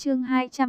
Chương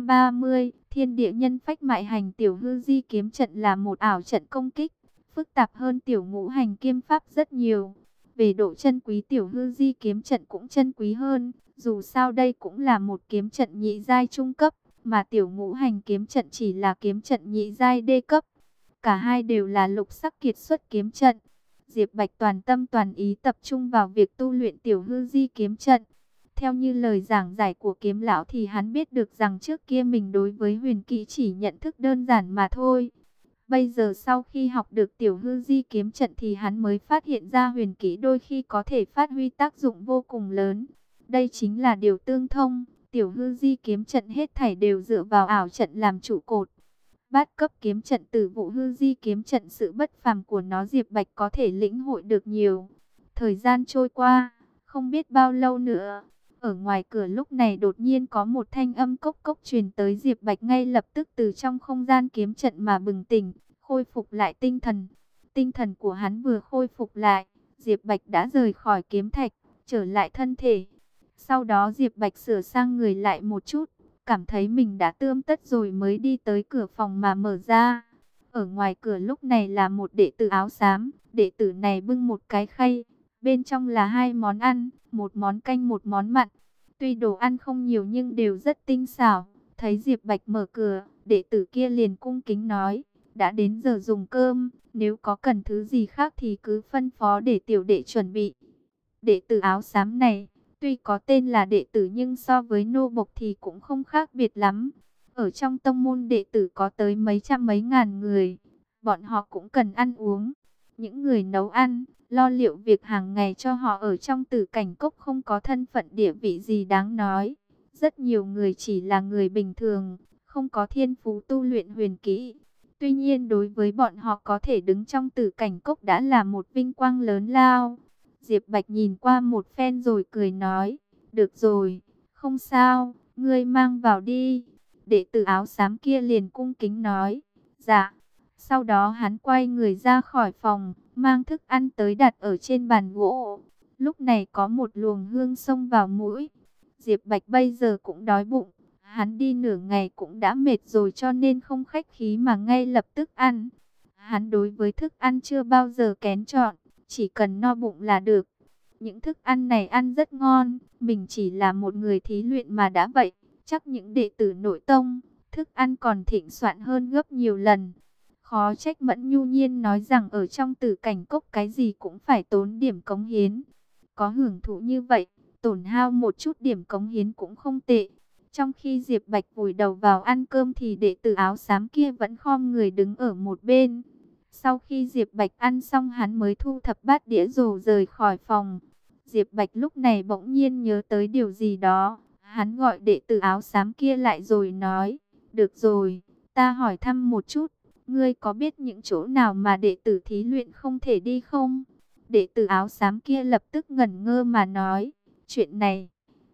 230, Thiên địa nhân phách mại hành. Tiểu hư di kiếm trận là một ảo trận công kích, phức tạp hơn tiểu ngũ hành kiếm pháp rất nhiều. Về độ chân quý, tiểu hư di kiếm trận cũng chân quý hơn, dù sao đây cũng là một kiếm trận nhị giai trung cấp, mà tiểu ngũ hành kiếm trận chỉ là kiếm trận nhị giai đê cấp. Cả hai đều là lục sắc kiệt xuất kiếm trận. Diệp Bạch toàn tâm toàn ý tập trung vào việc tu luyện tiểu hư di kiếm trận. Theo như lời giảng giải của kiếm lão thì hắn biết được rằng trước kia mình đối với huyền kỹ chỉ nhận thức đơn giản mà thôi. Bây giờ sau khi học được tiểu hư di kiếm trận thì hắn mới phát hiện ra huyền kỹ đôi khi có thể phát huy tác dụng vô cùng lớn. Đây chính là điều tương thông, tiểu hư di kiếm trận hết thảy đều dựa vào ảo trận làm trụ cột. Bát cấp kiếm trận Tử Vụ hư di kiếm trận, sự bất phàm của nó Diệp Bạch có thể lĩnh hội được nhiều. Thời gian trôi qua, không biết bao lâu nữa, ở ngoài cửa lúc này đột nhiên có một thanh âm cốc cốc truyền tới. Diệp Bạch ngay lập tức từ trong không gian kiếm trận mà bừng tỉnh, khôi phục lại tinh thần. Tinh thần của hắn vừa khôi phục lại, Diệp Bạch đã rời khỏi kiếm thạch, trở lại thân thể. Sau đó Diệp Bạch sửa sang người lại một chút, cảm thấy mình đã tươm tất rồi mới đi tới cửa phòng mà mở ra. Ở ngoài cửa lúc này là một đệ tử áo xám, đệ tử này bưng một cái khay, bên trong là hai món ăn, một món canh một món mặn. Tuy đồ ăn không nhiều nhưng đều rất tinh xảo. Thấy Diệp Bạch mở cửa, đệ tử kia liền cung kính nói, đã đến giờ dùng cơm, nếu có cần thứ gì khác thì cứ phân phó để tiểu đệ chuẩn bị. Đệ tử áo xám này, tuy có tên là đệ tử nhưng so với nô bộc thì cũng không khác biệt lắm. Ở trong tông môn đệ tử có tới mấy trăm mấy ngàn người, bọn họ cũng cần ăn uống. Những người nấu ăn, lo liệu việc hàng ngày cho họ ở trong Tử Cảnh Cốc không có thân phận địa vị gì đáng nói. Rất nhiều người chỉ là người bình thường, không có thiên phú tu luyện huyền kỹ. Tuy nhiên đối với bọn họ có thể đứng trong Tử Cảnh Cốc đã là một vinh quang lớn lao. Diệp Bạch nhìn qua một phen rồi cười nói, được rồi, không sao, ngươi mang vào đi. Đệ tử áo xám kia liền cung kính nói, dạ. Sau đó hắn quay người ra khỏi phòng, mang thức ăn tới đặt ở trên bàn gỗ. Lúc này có một luồng hương xông vào mũi. Diệp Bạch bây giờ cũng đói bụng. Hắn đi nửa ngày cũng đã mệt rồi cho nên không khách khí mà ngay lập tức ăn. Hắn đối với thức ăn chưa bao giờ kén chọn, chỉ cần no bụng là được. Những thức ăn này ăn rất ngon, mình chỉ là một người thí luyện mà đã vậy. Chắc những đệ tử nội tông, thức ăn còn thịnh soạn hơn gấp nhiều lần. Khó trách Mẫn Nhu Nhiên nói rằng ở trong Tử Cảnh Cốc cái gì cũng phải tốn điểm cống hiến. Có hưởng thụ như vậy, tổn hao một chút điểm cống hiến cũng không tệ. Trong khi Diệp Bạch vùi đầu vào ăn cơm thì đệ tử áo xám kia vẫn khom người đứng ở một bên. Sau khi Diệp Bạch ăn xong hắn mới thu thập bát đĩa rồi rời khỏi phòng. Diệp Bạch lúc này bỗng nhiên nhớ tới điều gì đó. Hắn gọi đệ tử áo xám kia lại rồi nói, được rồi, ta hỏi thăm một chút. Ngươi có biết những chỗ nào mà đệ tử thí luyện không thể đi không? Đệ tử áo xám kia lập tức ngẩn ngơ mà nói, chuyện này,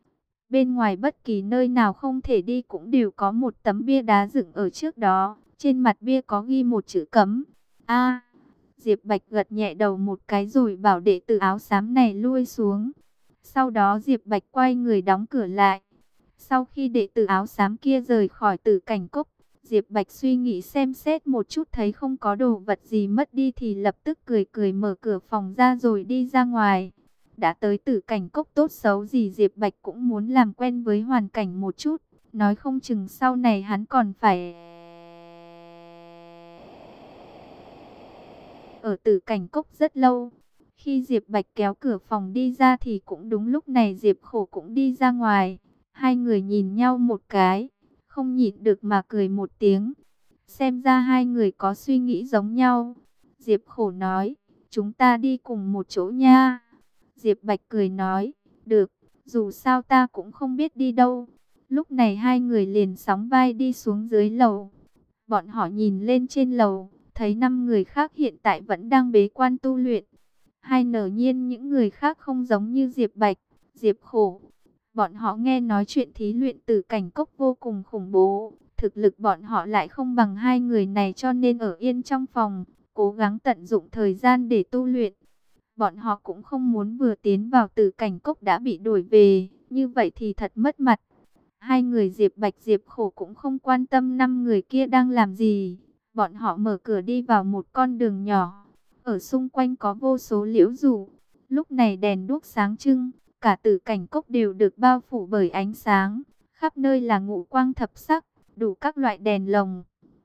bên ngoài bất kỳ nơi nào không thể đi cũng đều có một tấm bia đá dựng ở trước đó. Trên mặt bia có ghi một chữ cấm. A. Diệp Bạch gật nhẹ đầu một cái rồi bảo đệ tử áo xám này lui xuống. Sau đó Diệp Bạch quay người đóng cửa lại. Sau khi đệ tử áo xám kia rời khỏi Tử Cảnh Cốc, Diệp Bạch suy nghĩ xem xét một chút thấy không có đồ vật gì mất đi thì lập tức cười cười mở cửa phòng ra rồi đi ra ngoài. Đã tới Tử Cảnh Cốc tốt xấu gì Diệp Bạch cũng muốn làm quen với hoàn cảnh một chút. Nói không chừng sau này hắn còn phải ở Tử Cảnh Cốc rất lâu. Khi Diệp Bạch kéo cửa phòng đi ra thì cũng đúng lúc này Diệp Khổ cũng đi ra ngoài. Hai người nhìn nhau một cái, không nhịn được mà cười một tiếng. Xem ra hai người có suy nghĩ giống nhau. Diệp Khổ nói, chúng ta đi cùng một chỗ nha. Diệp Bạch cười nói, được, dù sao ta cũng không biết đi đâu. Lúc này hai người liền sóng vai đi xuống dưới lầu. Bọn họ nhìn lên trên lầu, thấy 5 người khác hiện tại vẫn đang bế quan tu luyện. Hai nở nhiên những người khác không giống như Diệp Bạch, Diệp Khổ. Bọn họ nghe nói chuyện thí luyện Tử Cảnh Cốc vô cùng khủng bố. Thực lực bọn họ lại không bằng hai người này cho nên ở yên trong phòng, cố gắng tận dụng thời gian để tu luyện. Bọn họ cũng không muốn vừa tiến vào Tử Cảnh Cốc đã bị đuổi về, như vậy thì thật mất mặt. Hai người Diệp Bạch Diệp Khổ cũng không quan tâm 5 người kia đang làm gì. Bọn họ mở cửa đi vào một con đường nhỏ. Ở xung quanh có vô số liễu rủ. Lúc này đèn đuốc sáng trưng, cả tử cảnh cốc đều được bao phủ bởi ánh sáng. Khắp nơi là ngũ quang thập sắc, đủ các loại đèn lồng.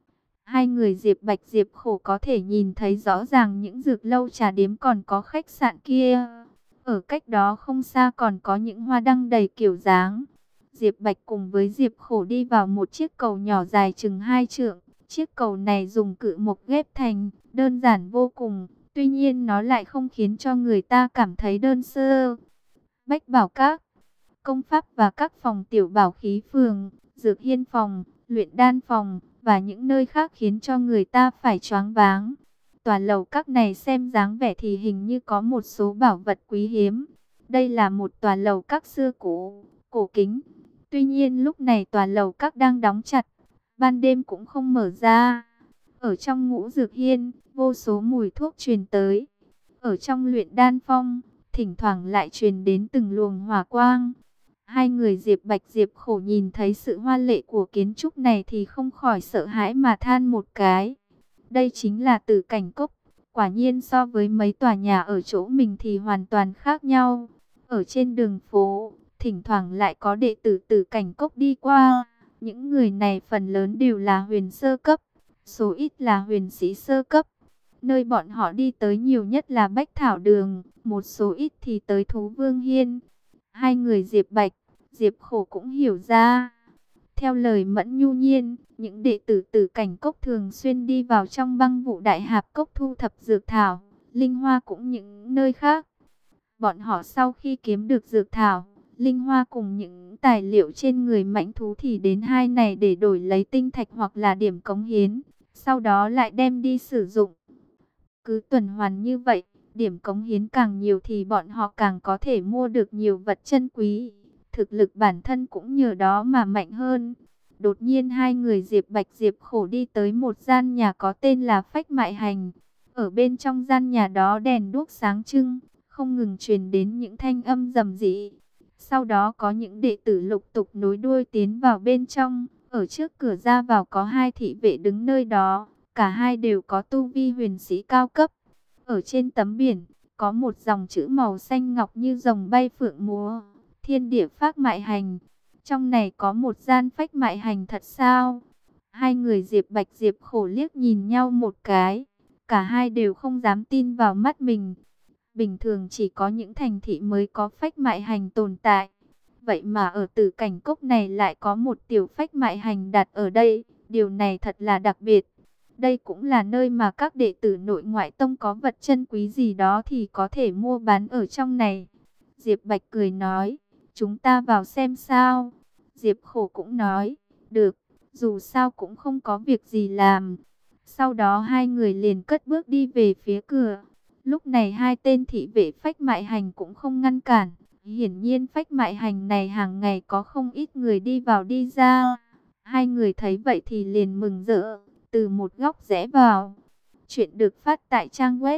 Hai người Diệp Bạch Diệp Khổ có thể nhìn thấy rõ ràng những dược lâu trà điếm còn có khách sạn kia. Ở cách đó không xa còn có những hoa đăng đầy kiểu dáng. Diệp Bạch cùng với Diệp Khổ đi vào một chiếc cầu nhỏ dài chừng 2 trượng. Chiếc cầu này dùng cự mộc ghép thành, đơn giản vô cùng. Tuy nhiên nó lại không khiến cho người ta cảm thấy đơn sơ. Bách Bảo Các, công pháp và các phòng tiểu bảo khí phường, dược hiên phòng, luyện đan phòng và những nơi khác khiến cho người ta phải choáng váng. Tòa lầu các này xem dáng vẻ thì hình như có một số bảo vật quý hiếm. Đây là một tòa lầu các xưa cũ, cổ kính. Tuy nhiên lúc này tòa lầu các đang đóng chặt, ban đêm cũng không mở ra. Ở trong ngũ dược hiên, vô số mùi thuốc truyền tới. Ở trong luyện đan phong, thỉnh thoảng lại truyền đến từng luồng hỏa quang. Hai người Diệp Bạch Diệp Khổ nhìn thấy sự hoa lệ của kiến trúc này thì không khỏi sợ hãi mà than một cái. Đây chính là Tử Cảnh Cốc. Quả nhiên so với mấy tòa nhà ở chỗ mình thì hoàn toàn khác nhau. Ở trên đường phố, thỉnh thoảng lại có đệ tử Tử Cảnh Cốc đi qua. Những người này phần lớn đều là huyền sơ cấp, số ít là huyền sĩ sơ cấp. Nơi bọn họ đi tới nhiều nhất là Bách Thảo Đường, một số ít thì tới Thú Vương Hiên. Hai người Diệp Bạch, Diệp Khổ cũng hiểu ra. Theo lời Mẫn Nhu Nhiên, những đệ tử Tử Cảnh Cốc thường xuyên đi vào trong băng vụ đại hạp cốc thu thập dược thảo, linh hoa cũng những nơi khác. Bọn họ sau khi kiếm được dược thảo, linh hoa cùng những tài liệu trên người mãnh thú thì đến hai này để đổi lấy tinh thạch hoặc là điểm cống hiến, sau đó lại đem đi sử dụng. Cứ tuần hoàn như vậy, điểm cống hiến càng nhiều thì bọn họ càng có thể mua được nhiều vật chân quý. Thực lực bản thân cũng nhờ đó mà mạnh hơn. Đột nhiên hai người Diệp Bạch Diệp Khổ đi tới một gian nhà có tên là Phách Mại Hành. Ở bên trong gian nhà đó đèn đuốc sáng trưng, không ngừng truyền đến những thanh âm rầm rĩ. Sau đó có những đệ tử lục tục nối đuôi tiến vào bên trong. Ở trước cửa ra vào có hai thị vệ đứng nơi đó. Cả hai đều có tu vi huyền sĩ cao cấp. Ở trên tấm biển, có một dòng chữ màu xanh ngọc như rồng bay phượng múa. Thiên địa phác mại hành. Trong này có một gian phách mại hành thật sao? Hai người Diệp Bạch Diệp Khổ liếc nhìn nhau một cái. Cả hai đều không dám tin vào mắt mình. Bình thường chỉ có những thành thị mới có phách mại hành tồn tại. Vậy mà ở Tử Cảnh Cốc này lại có một tiểu phách mại hành đặt ở đây. Điều này thật là đặc biệt. Đây cũng là nơi mà các đệ tử nội ngoại tông có vật chân quý gì đó thì có thể mua bán ở trong này. Diệp Bạch cười nói, chúng ta vào xem sao. Diệp Khổ cũng nói, được, dù sao cũng không có việc gì làm. Sau đó hai người liền cất bước đi về phía cửa. Lúc này hai tên thị vệ phách mại hành cũng không ngăn cản. Hiển nhiên phách mại hành này hàng ngày có không ít người đi vào đi ra. Hai người thấy vậy thì liền mừng rỡ, từ một góc rẽ vào. Chuyện được phát tại trang web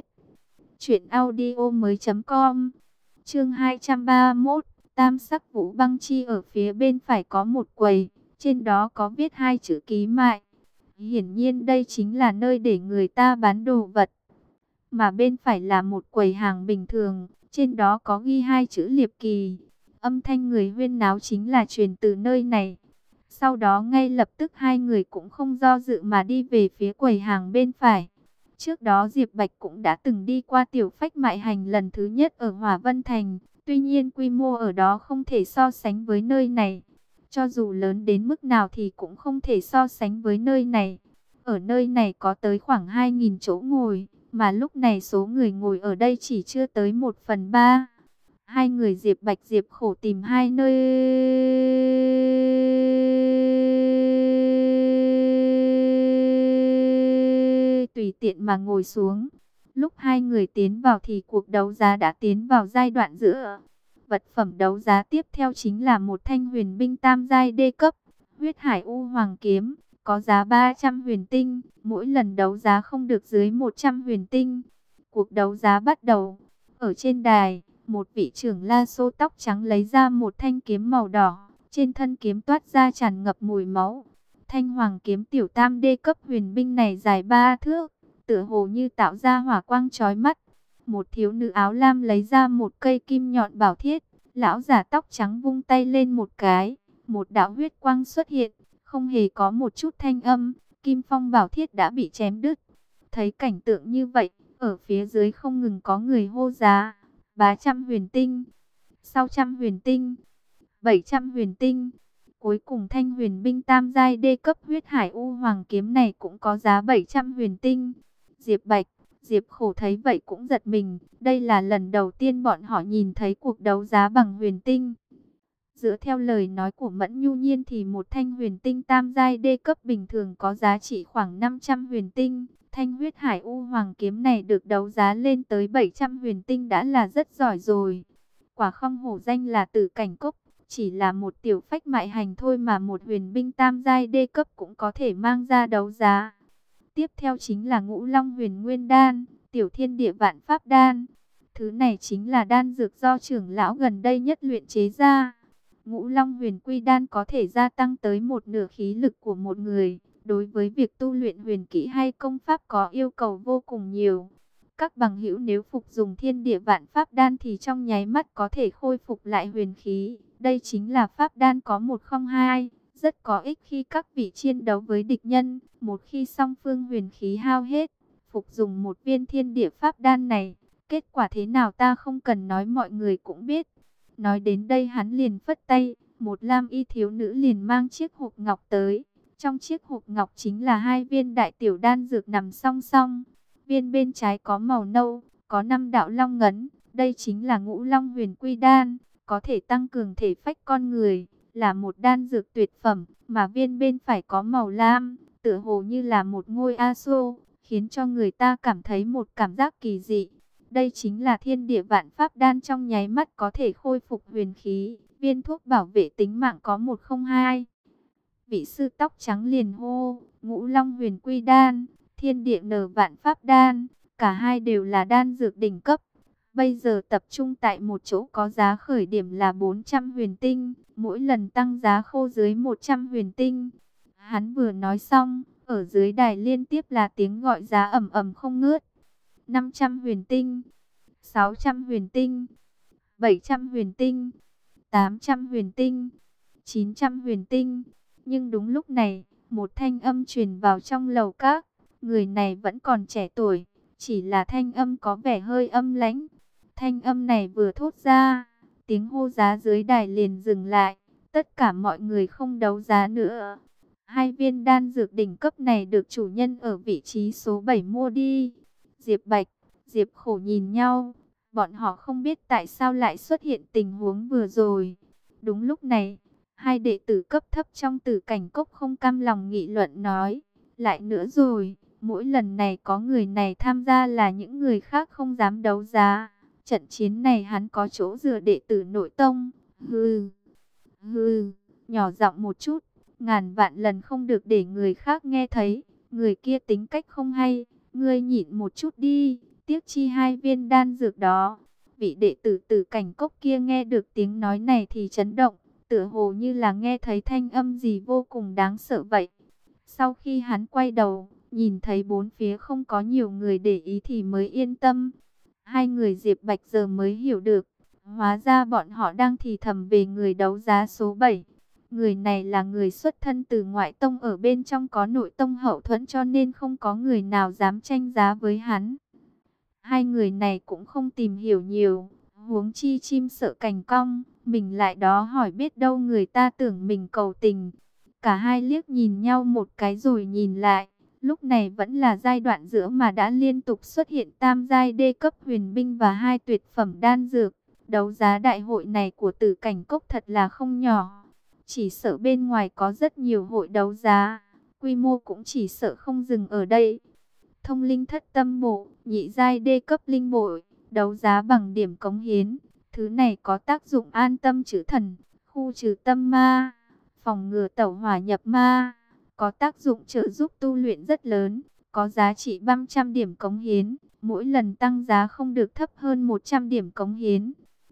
truyệnaudiomoi.com. Chương 231, Tam Sắc Vũ Băng Chi. Ở phía bên phải có một quầy, trên đó có viết hai chữ ký mại. Hiển nhiên đây chính là nơi để người ta bán đồ vật. Mà bên phải là một quầy hàng bình thường, trên đó có ghi hai chữ Liệp Kỳ. Âm thanh người huyên náo chính là truyền từ nơi này. Sau đó ngay lập tức hai người cũng không do dự mà đi về phía quầy hàng bên phải. Trước đó Diệp Bạch cũng đã từng đi qua tiểu phách mại hành lần thứ nhất ở Hỏa Vân Thành. Tuy nhiên quy mô ở đó không thể so sánh với nơi này. Cho dù lớn đến mức nào thì cũng không thể so sánh với nơi này. Ở nơi này có tới khoảng 2.000 chỗ ngồi, mà lúc này số người ngồi ở đây chỉ chưa tới 1/3. Hai người Diệp Bạch Diệp Khổ tìm hai nơi tùy tiện mà ngồi xuống. Lúc hai người tiến vào thì cuộc đấu giá đã tiến vào giai đoạn giữa. Vật phẩm đấu giá tiếp theo chính là một thanh huyền binh tam giai D cấp, Huyết Hải U Hoàng Kiếm, có giá 300 huyền tinh, mỗi lần đấu giá không được dưới 100 huyền tinh. Cuộc đấu giá bắt đầu. Ở trên đài, một vị trưởng La Xô tóc trắng lấy ra một thanh kiếm màu đỏ, Trên thân kiếm toát ra tràn ngập mùi máu. Thanh hoàng kiếm tiểu tam đê cấp huyền binh này dài 3 thước, tựa hồ như tạo ra hỏa quang chói mắt. Một thiếu nữ áo lam lấy ra một cây kim nhọn bảo thiết, lão giả tóc trắng vung tay lên một cái, một đạo huyết quang xuất hiện, không hề có một chút thanh âm, kim phong bảo thiết đã bị chém đứt. Thấy cảnh tượng như vậy, ở phía dưới không ngừng có người hô giá, 300 huyền tinh, 600 huyền tinh, 700 huyền tinh. Cuối cùng thanh huyền binh tam giai đê cấp huyết hải u hoàng kiếm này cũng có giá 700 huyền tinh. Diệp Bạch, Diệp Khổ thấy vậy cũng giật mình, đây là lần đầu tiên bọn họ nhìn thấy cuộc đấu giá bằng huyền tinh. Dựa theo lời nói của Mẫn Nhu Nhiên thì một thanh huyền tinh tam giai đê cấp bình thường có giá trị khoảng 500 huyền tinh. Thanh huyết hải u hoàng kiếm này được đấu giá lên tới 700 huyền tinh đã là rất giỏi rồi. Quả không hổ danh là Tử Cảnh Cốc, chỉ là một tiểu phách mại hành thôi mà một huyền binh tam giai đê cấp cũng có thể mang ra đấu giá. Tiếp theo chính là Ngũ Long Huyền Nguyên Đan, Tiểu Thiên Địa Vạn Pháp Đan. Thứ này chính là đan dược do trưởng lão gần đây nhất luyện chế ra. Ngũ Long Huyền Quy Đan có thể gia tăng tới một nửa khí lực của một người. Đối với việc tu luyện huyền kỹ hay công pháp có yêu cầu vô cùng nhiều. Các bằng hữu nếu phục dùng Thiên Địa Vạn Pháp Đan thì trong nháy mắt có thể khôi phục lại huyền khí. Đây chính là pháp đan có 102, rất có ích khi các vị chiến đấu với địch nhân. Một khi song phương huyền khí hao hết, phục dùng một viên Thiên Địa Pháp Đan này, kết quả thế nào ta không cần nói mọi người cũng biết. Nói đến đây hắn liền phất tay, một lam y thiếu nữ liền mang chiếc hộp ngọc tới. Trong chiếc hộp ngọc chính là 2 viên đại tiểu đan dược nằm song song. Viên bên trái có màu nâu, có 5 đạo long ngấn, đây chính là Ngũ Long Huyền Quy Đan, có thể tăng cường thể phách con người, là một đan dược tuyệt phẩm. Mà viên bên phải có màu lam, tựa hồ như là một ngôi A-xô, khiến cho người ta cảm thấy một cảm giác kỳ dị. Đây chính là Thiên Địa Vạn Pháp Đan, trong nháy mắt có thể khôi phục huyền khí, viên thuốc bảo vệ tính mạng có 102. Vị sư tóc trắng liền hô, Ngũ Long Huyền Quy Đan, Thiên Địa Nở Vạn Pháp Đan, cả hai đều là đan dược đỉnh cấp. Bây giờ tập trung tại một chỗ có giá khởi điểm là 400 huyền tinh, mỗi lần tăng giá khô dưới 100 huyền tinh. Hắn vừa nói xong, ở dưới đài liên tiếp là tiếng gọi giá ầm ầm không ngớt. 500 huyền tinh, 600 huyền tinh, 700 huyền tinh, 800 huyền tinh, 900 huyền tinh. Nhưng đúng lúc này, một thanh âm truyền vào trong lầu các. Người này vẫn còn trẻ tuổi, chỉ là thanh âm có vẻ hơi âm lãnh. Thanh âm này vừa thốt ra, tiếng hô giá dưới đài liền dừng lại. Tất cả mọi người không đấu giá nữa. 2 viên đan dược đỉnh cấp này được chủ nhân ở vị trí số 7 mua đi. Diệp Bạch, Diệp Khổ nhìn nhau. Bọn họ không biết tại sao lại xuất hiện tình huống vừa rồi. Đúng lúc này, 2 đệ tử cấp thấp trong Tử Cảnh Cốc không cam lòng nghị luận nói. Lại nữa rồi, mỗi lần này có người này tham gia là những người khác không dám đấu giá. Trận chiến này hắn có chỗ dựa đệ tử nội tông. Hừ, hừ, nhỏ giọng một chút, ngàn vạn lần không được để người khác nghe thấy. Người kia tính cách không hay, ngươi nhịn một chút đi, tiếc chi 2 viên đan dược đó. Vị đệ tử Tử Cảnh Cốc kia nghe được tiếng nói này thì chấn động, tựa hồ như là nghe thấy thanh âm gì vô cùng đáng sợ vậy. Sau khi hắn quay đầu, nhìn thấy bốn phía không có nhiều người để ý thì mới yên tâm. 2 người Diệp Bạch giờ mới hiểu được, hóa ra bọn họ đang thì thầm về người đấu giá số 7. Người này là người xuất thân từ ngoại tông, ở bên trong có nội tông hậu thuẫn cho nên không có người nào dám tranh giá với hắn. 2 người này cũng không tìm hiểu nhiều, huống chi chim sợ cành cong, mình lại đó hỏi biết đâu người ta tưởng mình cầu tình. Cả hai liếc nhìn nhau một cái rồi nhìn lại. Lúc này vẫn là giai đoạn giữa mà đã liên tục xuất hiện tam giai đê cấp huyền binh và 2 tuyệt phẩm đan dược. Đấu giá đại hội này của Tử Cảnh Cốc thật là không nhỏ. Chỉ sợ bên ngoài có rất nhiều hội đấu giá, quy mô cũng chỉ sợ không dừng ở đây. Thông linh thất tâm bộ, nhị giai đê cấp linh bội, đấu giá bằng điểm cống hiến. Thứ này có tác dụng an tâm trừ thần, khu trừ tâm ma, phòng ngừa tẩu hỏa nhập ma, có tác dụng trợ giúp tu luyện rất lớn, có giá trị 300 điểm cống hiến, mỗi lần tăng giá không được thấp hơn 100 điểm cống hiến.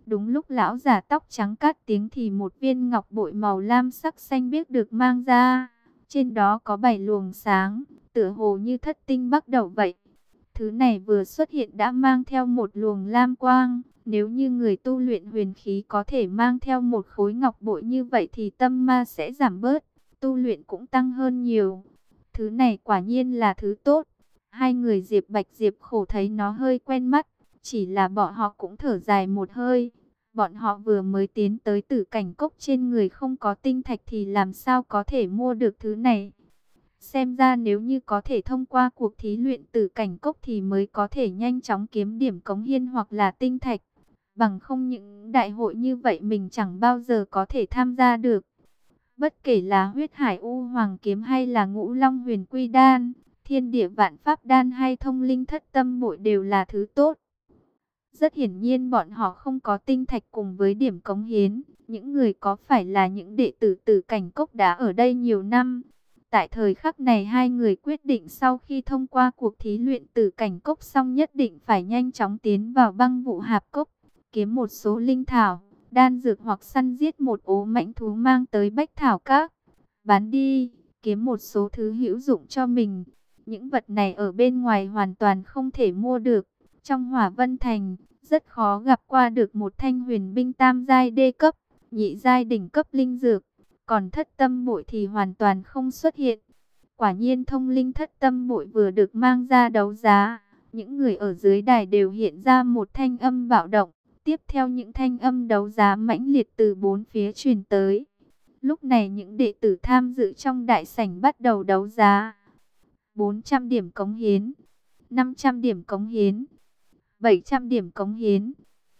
Đúng lúc lão già tóc trắng cất tiếng thì một viên ngọc bội màu lam sắc xanh biếc được mang ra. Trên đó có 7 luồng sáng, tựa hồ như thất tinh bắt đầu vậy. Thứ này vừa xuất hiện đã mang theo một luồng lam quang. Nếu như người tu luyện huyền khí có thể mang theo một khối ngọc bội như vậy thì tâm ma sẽ giảm bớt, tu luyện cũng tăng hơn nhiều. Thứ này quả nhiên là thứ tốt. Hai người Diệp Bạch Diệp Khổ thấy nó hơi quen mắt, chỉ là bọn họ cũng thở dài một hơi. Bọn họ vừa mới tiến tới Tử Cảnh Cốc, trên người không có tinh thạch thì làm sao có thể mua được thứ này. Xem ra nếu như có thể thông qua cuộc thí luyện Tử Cảnh Cốc thì mới có thể nhanh chóng kiếm điểm cống hiến hoặc là tinh thạch. Bằng không những đại hội như vậy mình chẳng bao giờ có thể tham gia được. Bất kể là huyết hải u hoàng kiếm hay là ngũ long huyền quy đan, thiên địa vạn pháp đan hay thông linh thất tâm bội đều là thứ tốt. Rất hiển nhiên bọn họ không có tinh thạch cùng với điểm cống hiến. Những người có phải là những đệ tử Tử Cảnh Cốc đã ở đây nhiều năm. Tại thời khắc này hai người quyết định sau khi thông qua cuộc thí luyện Tử Cảnh Cốc xong nhất định phải nhanh chóng tiến vào Băng Vụ Hạp Cốc, kiếm một số linh thảo, đan dược hoặc săn giết một ố mãnh thú mang tới Bách Thảo Các. Bán đi, kiếm một số thứ hữu dụng cho mình. Những vật này ở bên ngoài hoàn toàn không thể mua được. Trong Hỏa Vân Thành, rất khó gặp qua được một thanh huyền binh tam giai đê cấp, nhị giai đỉnh cấp linh dược. Còn thất tâm bội thì hoàn toàn không xuất hiện. Quả nhiên thông linh thất tâm bội vừa được mang ra đấu giá, những người ở dưới đài đều hiện ra một thanh âm bạo động. Tiếp theo những thanh âm đấu giá mãnh liệt từ bốn phía truyền tới. Lúc này những đệ tử tham dự trong đại sảnh bắt đầu đấu giá. 400 điểm cống hiến, 500 điểm cống hiến, 700 điểm cống hiến,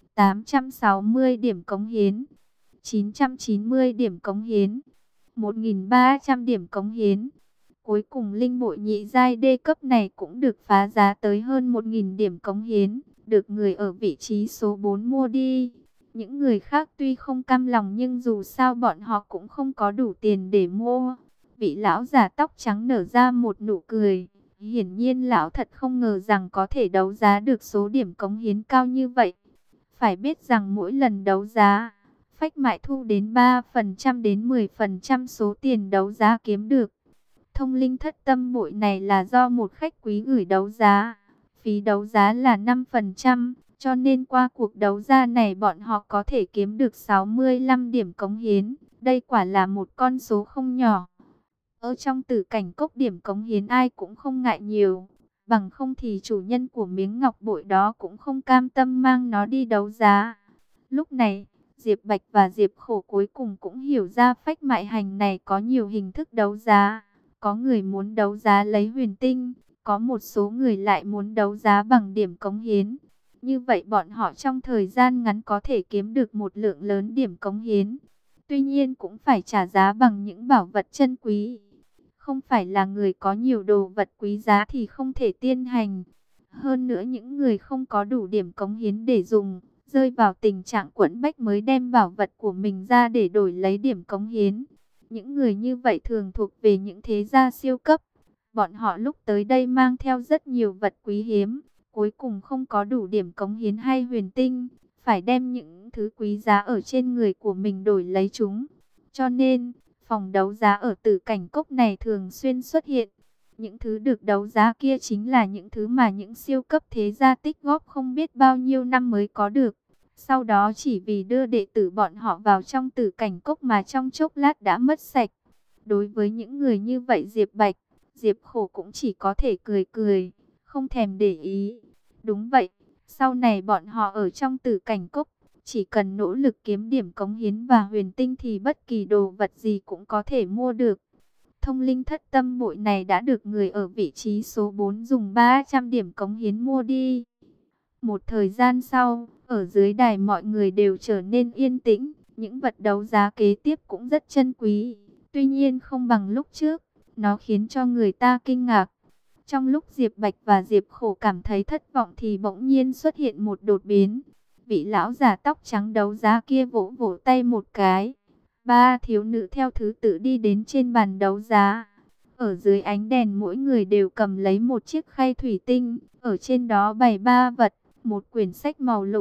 860 điểm cống hiến, 990 điểm cống hiến, 1.300 điểm cống hiến. Cuối cùng linh bội nhị giai đê cấp này cũng được phá giá tới hơn 1.000 điểm cống hiến, được người ở vị trí số 4 mua đi. Những người khác tuy không cam lòng nhưng dù sao bọn họ cũng không có đủ tiền để mua. Vị lão già tóc trắng nở ra một nụ cười. Hiển nhiên lão thật không ngờ rằng có thể đấu giá được số điểm cống hiến cao như vậy. Phải biết rằng mỗi lần đấu giá, Phách Mại thu đến 3% đến 10% số tiền đấu giá kiếm được. Thông linh thất tâm bội này là do một khách quý gửi đấu giá. Phí đấu giá là 5%, cho nên qua cuộc đấu giá này bọn họ có thể kiếm được 65 điểm cống hiến. Đây quả là một con số không nhỏ. Ở trong Tử Cảnh Cốc điểm cống hiến ai cũng không ngại nhiều. Bằng không thì chủ nhân của miếng ngọc bội đó cũng không cam tâm mang nó đi đấu giá. Lúc này, Diệp Bạch và Diệp Khổ cuối cùng cũng hiểu ra phách mại hành này có nhiều hình thức đấu giá. Có người muốn đấu giá lấy huyền tinh, có một số người lại muốn đấu giá bằng điểm cống hiến. Như vậy bọn họ trong thời gian ngắn có thể kiếm được một lượng lớn điểm cống hiến. Tuy nhiên cũng phải trả giá bằng những bảo vật chân quý. Không phải là người có nhiều đồ vật quý giá thì không thể tiên hành. Hơn nữa những người không có đủ điểm cống hiến để dùng, rơi vào tình trạng quẫn bách mới đem bảo vật của mình ra để đổi lấy điểm cống hiến. Những người như vậy thường thuộc về những thế gia siêu cấp. Bọn họ lúc tới đây mang theo rất nhiều vật quý hiếm, cuối cùng không có đủ điểm cống hiến hay huyền tinh, phải đem những thứ quý giá ở trên người của mình đổi lấy chúng. Cho nên, phòng đấu giá ở Tử Cảnh Cốc này thường xuyên xuất hiện. Những thứ được đấu giá kia chính là những thứ mà những siêu cấp thế gia tích góp không biết bao nhiêu năm mới có được. Sau đó chỉ vì đưa đệ tử bọn họ vào trong Tử Cảnh Cốc mà trong chốc lát đã mất sạch. Đối với những người như vậy Diệp Bạch, Diệp Khổ cũng chỉ có thể cười cười, không thèm để ý. Đúng vậy, sau này bọn họ ở trong Tử Cảnh Cốc, chỉ cần nỗ lực kiếm điểm cống hiến và huyền tinh thì bất kỳ đồ vật gì cũng có thể mua được. Thông linh thất tâm bội này đã được người ở vị trí số 4 dùng 300 điểm cống hiến mua đi. Một thời gian sau, ở dưới đài mọi người đều trở nên yên tĩnh. Những vật đấu giá kế tiếp cũng rất chân quý. Tuy nhiên không bằng lúc trước, nó khiến cho người ta kinh ngạc. Trong lúc Diệp Bạch và Diệp Khổ cảm thấy thất vọng thì bỗng nhiên xuất hiện một đột biến. Vị lão già tóc trắng đấu giá kia vỗ vỗ tay một cái. Ba thiếu nữ theo thứ tự đi đến trên bàn đấu giá. Ở dưới ánh đèn mỗi người đều cầm lấy một chiếc khay thủy tinh. Ở trên đó bày ba vật, một quyển sách màu lục,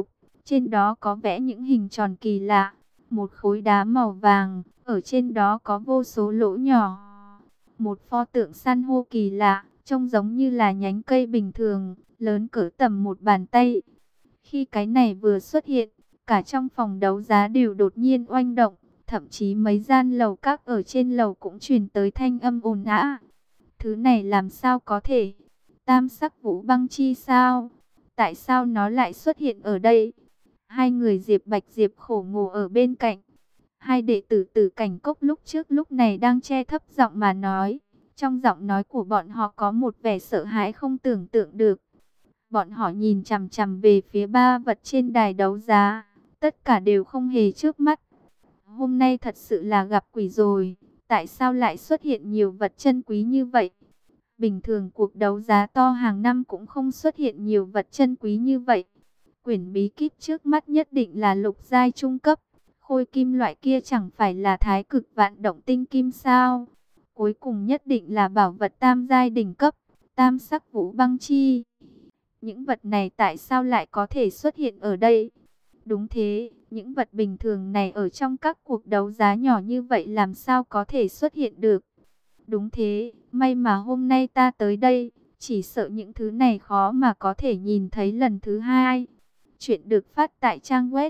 Trên đó có vẽ những hình tròn kỳ lạ. Một khối đá màu vàng, ở trên đó có vô số lỗ nhỏ. Một pho tượng san hô kỳ lạ, trông giống như là nhánh cây bình thường, lớn cỡ tầm một bàn tay. Khi cái này vừa xuất hiện, cả trong phòng đấu giá đều đột nhiên oanh động. Thậm chí mấy gian lầu các ở trên lầu cũng truyền tới thanh âm ồn ào. Thứ này làm sao có thể? Tam sắc vũ băng chi sao? Tại sao nó lại xuất hiện ở đây? Hai người Diệp Bạch Diệp Khổ ngồi ở bên cạnh. Hai đệ tử Tử Cảnh Cốc lúc trước lúc này đang che thấp giọng mà nói. Trong giọng nói của bọn họ có một vẻ sợ hãi không tưởng tượng được. Bọn họ nhìn chằm chằm về phía ba vật trên đài đấu giá. Tất cả đều không hề chớp mắt. Hôm nay thật sự là gặp quỷ rồi. Tại sao lại xuất hiện nhiều vật chân quý như vậy? Bình thường cuộc đấu giá to hàng năm cũng không xuất hiện nhiều vật chân quý như vậy. Quyển bí kíp trước mắt nhất định là lục giai trung cấp. Khôi kim loại kia chẳng phải là thái cực vạn động tinh kim sao? Cuối cùng nhất định là bảo vật tam giai đỉnh cấp, tam sắc vũ băng chi. Những vật này tại sao lại có thể xuất hiện ở đây? Đúng thế, những vật bình thường này ở trong các cuộc đấu giá nhỏ như vậy làm sao có thể xuất hiện được? Đúng thế, may mà hôm nay ta tới đây, chỉ sợ những thứ này khó mà có thể nhìn thấy lần thứ hai. Chuyện được phát tại trang web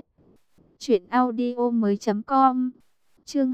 truyệnaudiomoi.com. Chương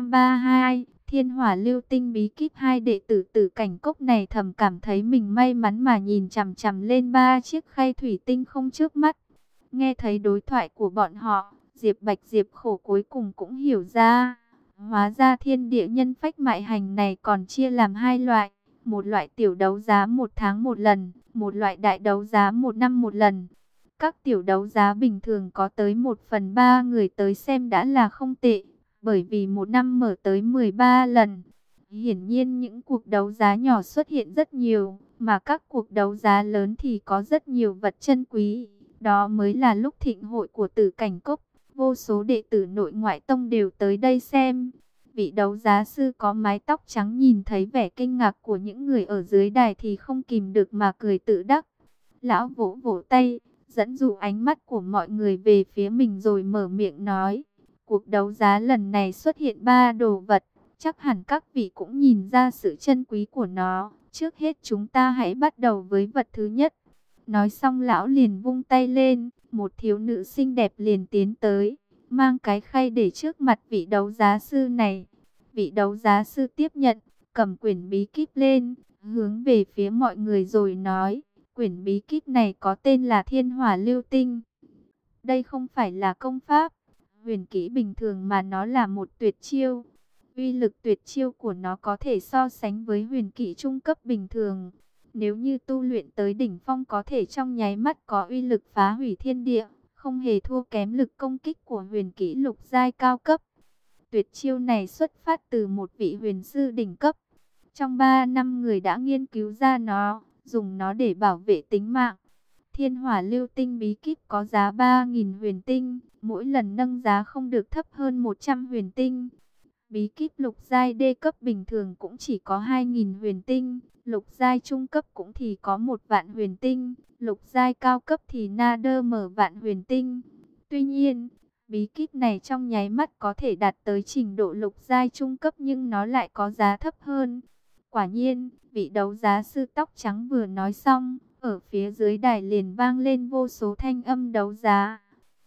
232, Thiên Hỏa Lưu Tinh bí kíp. Hai đệ tử Tử Cảnh Cốc này thầm cảm thấy mình may mắn mà nhìn chằm chằm lên ba chiếc khay thủy tinh không chớp mắt. Nghe thấy đối thoại của bọn họ, Diệp Bạch Diệp Khổ cuối cùng cũng hiểu ra. Hóa ra thiên địa nhân phách mại hành này còn chia làm hai loại. Một loại tiểu đấu giá một tháng một lần, một loại đại đấu giá một năm một lần. Các tiểu đấu giá bình thường có tới 1/3 người tới xem đã là không tệ, bởi vì một năm mở tới 13 lần. Hiển nhiên những cuộc đấu giá nhỏ xuất hiện rất nhiều, mà các cuộc đấu giá lớn thì có rất nhiều vật chân quý. Đó mới là lúc thịnh hội của Tử Cảnh Cốc. Vô số đệ tử nội ngoại tông đều tới đây xem. Vị đấu giá sư có mái tóc trắng nhìn thấy vẻ kinh ngạc của những người ở dưới đài thì không kìm được mà cười tự đắc. Lão vỗ vỗ tay, dẫn dụ ánh mắt của mọi người về phía mình rồi mở miệng nói. Cuộc đấu giá lần này xuất hiện 3 đồ vật, chắc hẳn các vị cũng nhìn ra sự chân quý của nó. Trước hết chúng ta hãy bắt đầu với vật thứ nhất. Nói xong lão liền vung tay lên, một thiếu nữ xinh đẹp liền tiến tới, mang cái khay để trước mặt vị đấu giá sư này. Vị đấu giá sư tiếp nhận, cầm quyển bí kíp lên, hướng về phía mọi người rồi nói, quyển bí kíp này có tên là Thiên Hỏa Lưu Tinh. Đây không phải là công pháp, huyền kỹ bình thường mà nó là một tuyệt chiêu. Uy lực tuyệt chiêu của nó có thể so sánh với huyền kỹ trung cấp bình thường. Nếu như tu luyện tới đỉnh phong có thể trong nháy mắt có uy lực phá hủy thiên địa, không hề thua kém lực công kích của huyền kỹ lục giai cao cấp. Tuyệt chiêu này xuất phát từ một vị huyền sư đỉnh cấp. Trong 3 năm người đã nghiên cứu ra nó, dùng nó để bảo vệ tính mạng. Thiên Hỏa Lưu Tinh bí kíp có giá 3.000 huyền tinh, mỗi lần nâng giá không được thấp hơn 100 huyền tinh. Bí kíp lục giai đê cấp bình thường cũng chỉ có 2.000 huyền tinh, lục giai trung cấp cũng thì có 1.000 huyền tinh, lục giai cao cấp thì nader mở vạn huyền tinh. Tuy nhiên, bí kíp này trong nháy mắt có thể đạt tới trình độ lục giai trung cấp nhưng nó lại có giá thấp hơn. Quả nhiên, vị đấu giá sư tóc trắng vừa nói xong, ở phía dưới đài liền vang lên vô số thanh âm đấu giá.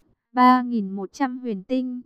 3.100 huyền tinh,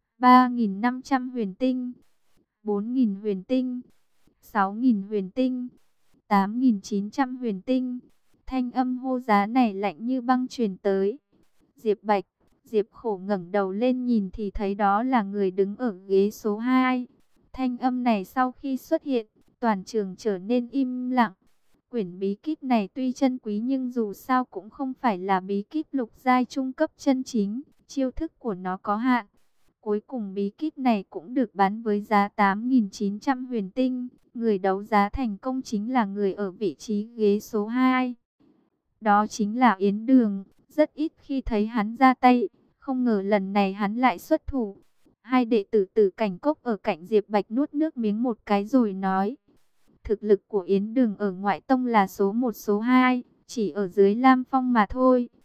3.500 huyền tinh, 4.000 huyền tinh, 6.000 huyền tinh, 8.900 huyền tinh. Thanh âm hô giá này lạnh như băng truyền tới. Diệp Bạch, Diệp Khổ ngẩng đầu lên nhìn thì thấy đó là người đứng ở ghế số 2. Thanh âm này sau khi xuất hiện, toàn trường trở nên im lặng. Quyển bí kíp này tuy chân quý nhưng dù sao cũng không phải là bí kíp lục giai trung cấp chân chính, chiêu thức của nó có hạn. Cuối cùng bí kíp này cũng được bán với giá 8.900 huyền tinh, người đấu giá thành công chính là người ở vị trí ghế số 2. Đó chính là Yến Đường, rất ít khi thấy hắn ra tay, không ngờ lần này hắn lại xuất thủ. Hai đệ tử Tử Cảnh Cốc ở cạnh Diệp Bạch nuốt nước miếng một cái rồi nói. Thực lực của Yến Đường ở ngoại tông là số 1 số 2, chỉ ở dưới Lam Phong mà thôi.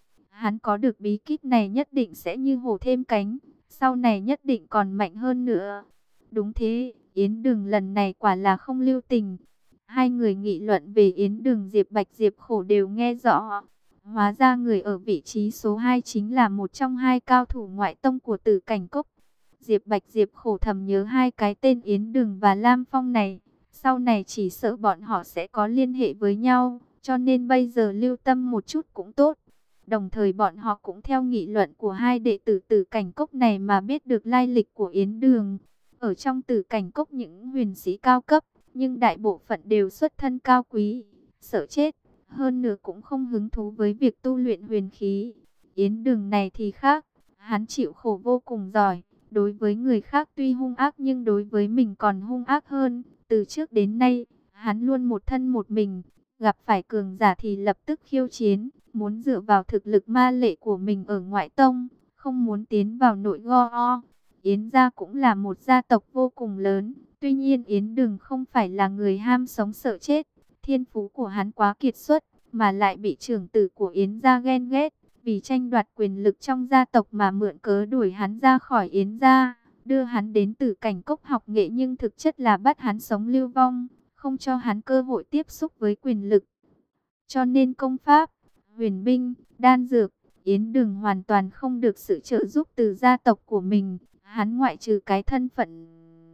Hắn có được bí kíp này nhất định sẽ như hổ thêm cánh, sau này nhất định còn mạnh hơn nữa. Đúng thế, Yến Đừng lần này quả là không lưu tình. Hai người nghị luận về Yến Đừng, Diệp Bạch, Diệp Khổ đều nghe rõ. Hóa ra người ở vị trí số 2 chính là một trong hai cao thủ ngoại tông của Tử Cảnh Cốc. Diệp Bạch, Diệp Khổ thầm nhớ hai cái tên Yến Đừng và Lam Phong này. Sau này chỉ sợ bọn họ sẽ có liên hệ với nhau, cho nên bây giờ lưu tâm một chút cũng tốt. Đồng thời bọn họ cũng theo nghị luận của hai đệ tử Tử Cảnh Cốc này mà biết được lai lịch của Yến Đường. Ở trong Tử Cảnh Cốc những huyền sĩ cao cấp, nhưng đại bộ phận đều xuất thân cao quý, sợ chết, hơn nữa cũng không hứng thú với việc tu luyện huyền khí. Yến Đường này thì khác, hắn chịu khổ vô cùng giỏi, đối với người khác tuy hung ác nhưng đối với mình còn hung ác hơn. Từ trước đến nay, hắn luôn một thân một mình, gặp phải cường giả thì lập tức khiêu chiến, muốn dựa vào thực lực ma lệ của mình ở ngoại tông, không muốn tiến vào nội go. Yến gia cũng là một gia tộc vô cùng lớn, tuy nhiên Yến Đừng không phải là người ham sống sợ chết, thiên phú của hắn quá kiệt xuất, mà lại bị trưởng tử của Yến gia ghen ghét, vì tranh đoạt quyền lực trong gia tộc mà mượn cớ đuổi hắn ra khỏi Yến gia, đưa hắn đến Tử Cảnh Cốc học nghệ nhưng thực chất là bắt hắn sống lưu vong, không cho hắn cơ hội tiếp xúc với quyền lực. Cho nên công pháp, huyền binh, đan dược, Yến Đừng hoàn toàn không được sự trợ giúp từ gia tộc của mình. Hắn ngoại trừ cái thân phận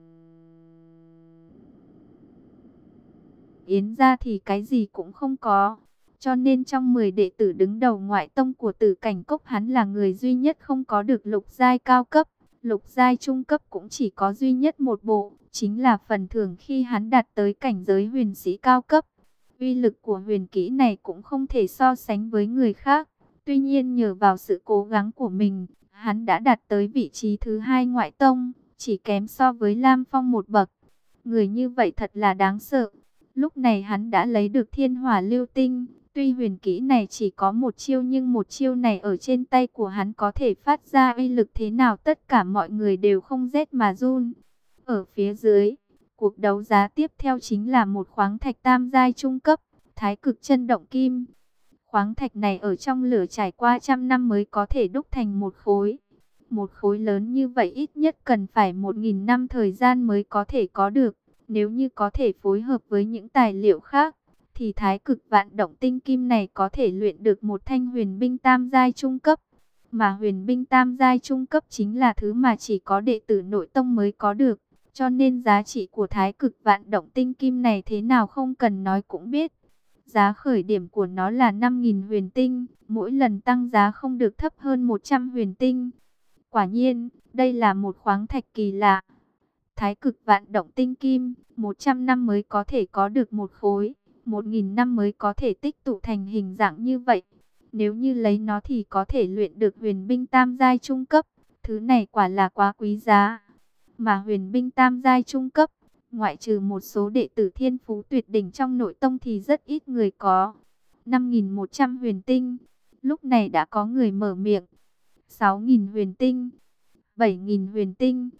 Yến gia thì cái gì cũng không có. Cho nên trong 10 đệ tử đứng đầu ngoại tông của Tử Cảnh Cốc, hắn là người duy nhất không có được lục giai cao cấp. Lục giai trung cấp cũng chỉ có duy nhất một bộ, chính là phần thưởng khi hắn đạt tới cảnh giới huyền sĩ cao cấp. Uy lực của huyền kỹ này cũng không thể so sánh với người khác. Tuy nhiên nhờ vào sự cố gắng của mình, hắn đã đạt tới vị trí thứ 2 ngoại tông, chỉ kém so với Lam Phong một bậc. Người như vậy thật là đáng sợ. Lúc này hắn đã lấy được Thiên Hỏa Lưu Tinh. Tuy huyền kỹ này chỉ có một chiêu nhưng một chiêu này ở trên tay của hắn có thể phát ra uy lực thế nào tất cả mọi người đều không rét mà run. Ở phía dưới, cuộc đấu giá tiếp theo chính là một khoáng thạch tam giai trung cấp, Thái Cực Chân Động Kim. Khoáng thạch này ở trong lửa trải qua trăm năm mới có thể đúc thành một khối. Một khối lớn như vậy ít nhất cần phải 1000 năm thời gian mới có thể có được. Nếu như có thể phối hợp với những tài liệu khác, thì Thái Cực Vạn Động Tinh Kim này có thể luyện được một thanh huyền binh tam giai trung cấp. Mà huyền binh tam giai trung cấp chính là thứ mà chỉ có đệ tử nội tông mới có được. Cho nên giá trị của Thái Cực Vạn Động Tinh Kim này thế nào không cần nói cũng biết. Giá khởi điểm của nó là 5.000 huyền tinh, mỗi lần tăng giá không được thấp hơn 100 huyền tinh. Quả nhiên, đây là một khoáng thạch kỳ lạ. Thái Cực Vạn Động Tinh Kim, 100 năm mới có thể có được một khối, 1000 năm mới có thể tích tụ thành hình dạng như vậy. Nếu như lấy nó thì có thể luyện được huyền binh tam giai trung cấp, thứ này quả là quá quý giá. Mà huyền binh tam giai trung cấp, ngoại trừ một số đệ tử thiên phú tuyệt đỉnh trong nội tông thì rất ít người có. 5.100 huyền tinh, lúc này đã có người mở miệng. 6.000 huyền tinh, 7.000 huyền tinh,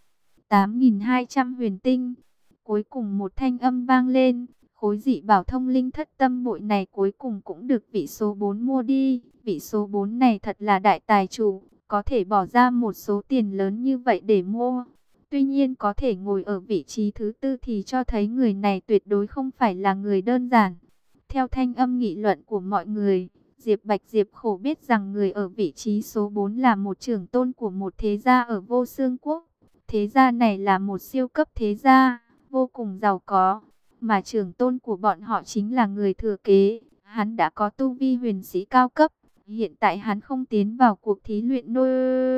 8.200 huyền tinh. Cuối cùng một thanh âm vang lên, khối dị bảo thông linh thất tâm bội này cuối cùng cũng được vị số 4 mua đi. Vị số 4 này thật là đại tài chủ, có thể bỏ ra một số tiền lớn như vậy để mua. Tuy nhiên có thể ngồi ở vị trí thứ 4 thì cho thấy người này tuyệt đối không phải là người đơn giản. Theo thanh âm nghị luận của mọi người, Diệp Bạch, Diệp Khổ biết rằng người ở vị trí số 4 là một trưởng tôn của một thế gia ở Vô Xương Quốc. Thế gia này là một siêu cấp thế gia, vô cùng giàu có, mà trưởng tôn của bọn họ chính là người thừa kế. Hắn đã có tu vi huyền sĩ cao cấp, hiện tại hắn không tiến vào cuộc thí luyện nôi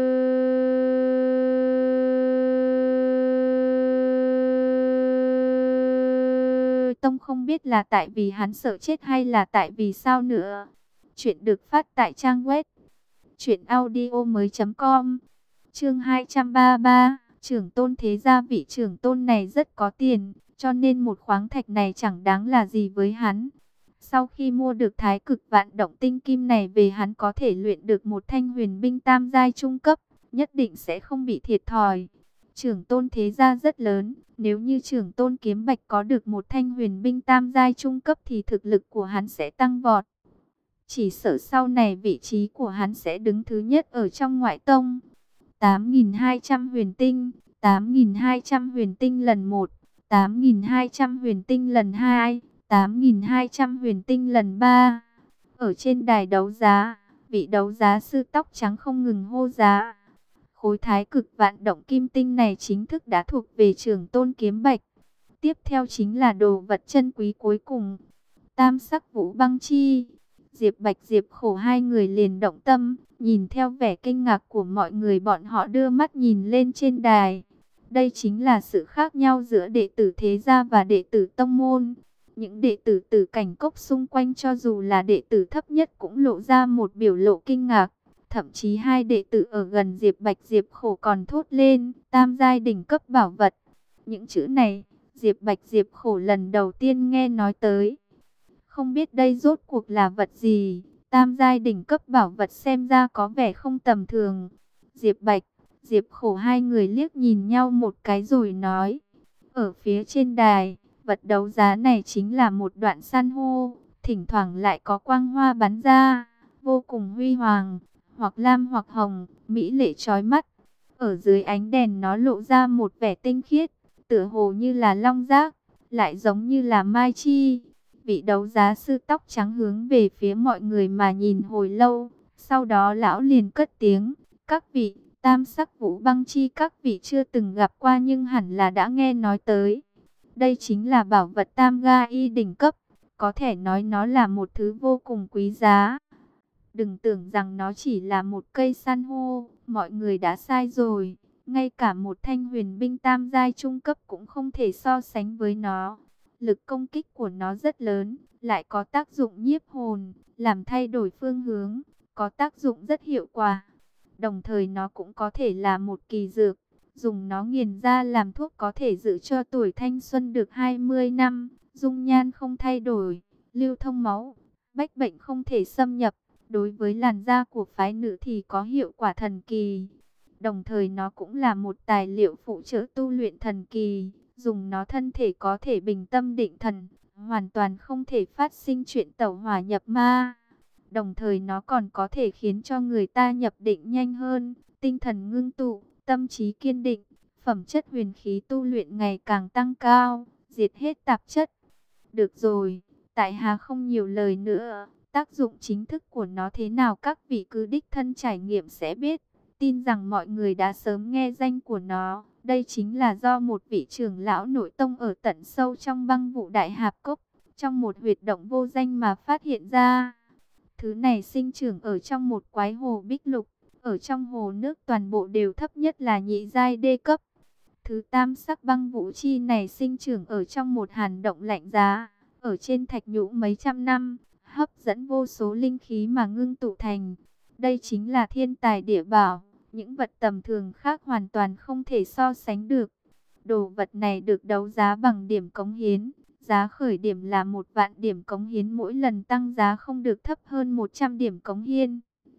tông không biết là tại vì hắn sợ chết hay là tại vì sao nữa. Chuyện được phát tại trang web truyệnaudiomoi.com. Chương 233, trưởng tôn thế gia. Vị trưởng tôn này rất có tiền, cho nên một khoáng thạch này chẳng đáng là gì với hắn. Sau khi mua được Thái Cực Vạn Động Tinh Kim này về, hắn có thể luyện được một thanh huyền binh tam giai trung cấp, nhất định sẽ không bị thiệt thòi. Trưởng tôn thế gia rất lớn, nếu như trưởng tôn Kiếm Bạch có được một thanh huyền binh tam giai trung cấp thì thực lực của hắn sẽ tăng vọt. Chỉ sợ sau này vị trí của hắn sẽ đứng thứ nhất ở trong ngoại tông. 8.200 huyền tinh, 8.200 huyền tinh lần 1, 8.200 huyền tinh lần 2, 8.200 huyền tinh lần 3. Ở trên đài đấu giá, vị đấu giá sư tóc trắng không ngừng hô giá. Khối thái cực vạn động kim tinh này chính thức đã thuộc về Trưởng Tôn Kiếm Bạch. Tiếp theo chính là đồ vật chân quý cuối cùng, tam sắc vũ băng chi. Diệp Bạch Diệp Khổ hai người liền động tâm, nhìn theo vẻ kinh ngạc của mọi người bọn họ đưa mắt nhìn lên trên đài. Đây chính là sự khác nhau giữa đệ tử thế gia và đệ tử tông môn. Những đệ tử tử cảnh cốc xung quanh cho dù là đệ tử thấp nhất cũng lộ ra một biểu lộ kinh ngạc. Thậm chí hai đệ tử ở gần Diệp Bạch Diệp Khổ còn thốt lên, tam giai đỉnh cấp bảo vật. Những chữ này, Diệp Bạch Diệp Khổ lần đầu tiên nghe nói tới. Không biết đây rốt cuộc là vật gì, tam giai đỉnh cấp bảo vật xem ra có vẻ không tầm thường. Diệp Bạch, Diệp Khổ hai người liếc nhìn nhau một cái rồi nói. Ở phía trên đài, vật đấu giá này chính là một đoạn san hô, thỉnh thoảng lại có quang hoa bắn ra, vô cùng huy hoàng, hoặc lam hoặc hồng, mỹ lệ chói mắt. Ở dưới ánh đèn nó lộ ra một vẻ tinh khiết, tựa hồ như là long giác, lại giống như là mai chi. Vị đấu giá sư tóc trắng hướng về phía mọi người mà nhìn hồi lâu, sau đó lão liền cất tiếng, các vị, tam sắc vũ băng chi các vị chưa từng gặp qua nhưng hẳn là đã nghe nói tới. Đây chính là bảo vật tam ga y đỉnh cấp, có thể nói nó là một thứ vô cùng quý giá. Đừng tưởng rằng nó chỉ là một cây san hô, mọi người đã sai rồi. Ngay cả một thanh huyền binh tam giai trung cấp cũng không thể so sánh với nó. Lực công kích của nó rất lớn, lại có tác dụng nhiếp hồn, làm thay đổi phương hướng, có tác dụng rất hiệu quả. Đồng thời nó cũng có thể là một kỳ dược, dùng nó nghiền ra làm thuốc có thể giữ cho tuổi thanh xuân được 20 năm, dung nhan không thay đổi, lưu thông máu, bách bệnh không thể xâm nhập. Đối với làn da của phái nữ thì có hiệu quả thần kỳ. Đồng thời nó cũng là một tài liệu phụ trợ tu luyện thần kỳ. Dùng nó thân thể có thể bình tâm định thần, hoàn toàn không thể phát sinh chuyện tẩu hỏa nhập ma. Đồng thời nó còn có thể khiến cho người ta nhập định nhanh hơn, tinh thần ngưng tụ, tâm trí kiên định, phẩm chất huyền khí tu luyện ngày càng tăng cao, diệt hết tạp chất. Được rồi, tại hạ không nhiều lời nữa. Tác dụng chính thức của nó thế nào các vị cứ đích thân trải nghiệm sẽ biết. Tin rằng mọi người đã sớm nghe danh của nó. Đây chính là do một vị trưởng lão nội tông ở tận sâu trong băng vụ đại hạp cốc, trong một huyệt động vô danh mà phát hiện ra. Thứ này sinh trưởng ở trong một quái hồ bích lục. Ở trong hồ nước toàn bộ đều thấp nhất là nhị giai đê cấp. Thứ tam sắc băng vũ chi này sinh trưởng ở trong một hàn động lạnh giá. Ở trên thạch nhũ mấy trăm năm, hấp dẫn vô số linh khí mà ngưng tụ thành. Đây chính là thiên tài địa bảo, những vật tầm thường khác hoàn toàn không thể so sánh được. Đồ vật này được đấu giá bằng điểm cống hiến, giá khởi điểm là 1.000 điểm cống hiến, mỗi lần tăng giá không được thấp hơn 100 điểm cống hiến.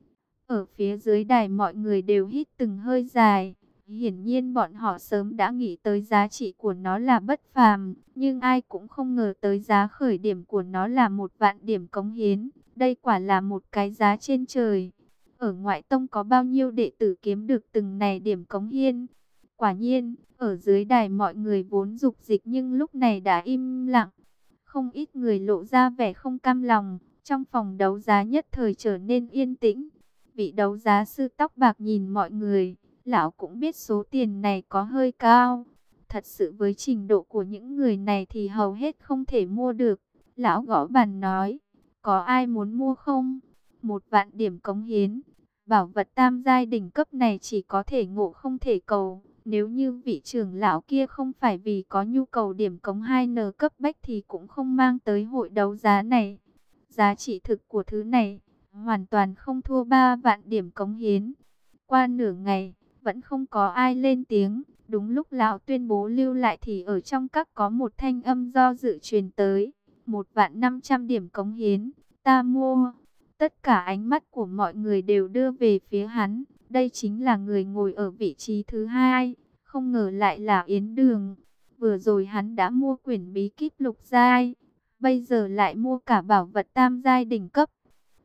Ở phía dưới đài mọi người đều hít từng hơi dài. Hiển nhiên bọn họ sớm đã nghĩ tới giá trị của nó là bất phàm, nhưng ai cũng không ngờ tới giá khởi điểm của nó là 1.000 điểm cống hiến. Đây quả là một cái giá trên trời. Ở ngoại tông có bao nhiêu đệ tử kiếm được từng này điểm cống hiến? Quả nhiên, ở dưới đài mọi người vốn dục dịch nhưng lúc này đã im lặng. Không ít người lộ ra vẻ không cam lòng, trong phòng đấu giá nhất thời trở nên yên tĩnh. Vị đấu giá sư tóc bạc nhìn mọi người. Lão cũng biết số tiền này có hơi cao. Thật sự với trình độ của những người này thì hầu hết không thể mua được. Lão gõ bàn nói, có ai muốn mua không? 1.000 điểm cống hiến. Bảo vật tam giai đỉnh cấp này chỉ có thể ngộ không thể cầu. Nếu như vị trưởng lão kia không phải vì có nhu cầu điểm cống 2N cấp bách thì cũng không mang tới hội đấu giá này. Giá trị thực của thứ này hoàn toàn không thua 3.000 điểm cống hiến. Qua nửa ngày vẫn không có ai lên tiếng. Đúng lúc lão tuyên bố lưu lại thì ở trong các có một thanh âm do dự truyền tới. 1.500 điểm cống hiến, ta mua. Tất cả ánh mắt của mọi người đều đưa về phía hắn. Đây chính là người ngồi ở vị trí thứ hai. Không ngờ lại là Yến Đường. Vừa rồi hắn đã mua quyển bí kíp lục giai. Bây giờ lại mua cả bảo vật tam giai đỉnh cấp.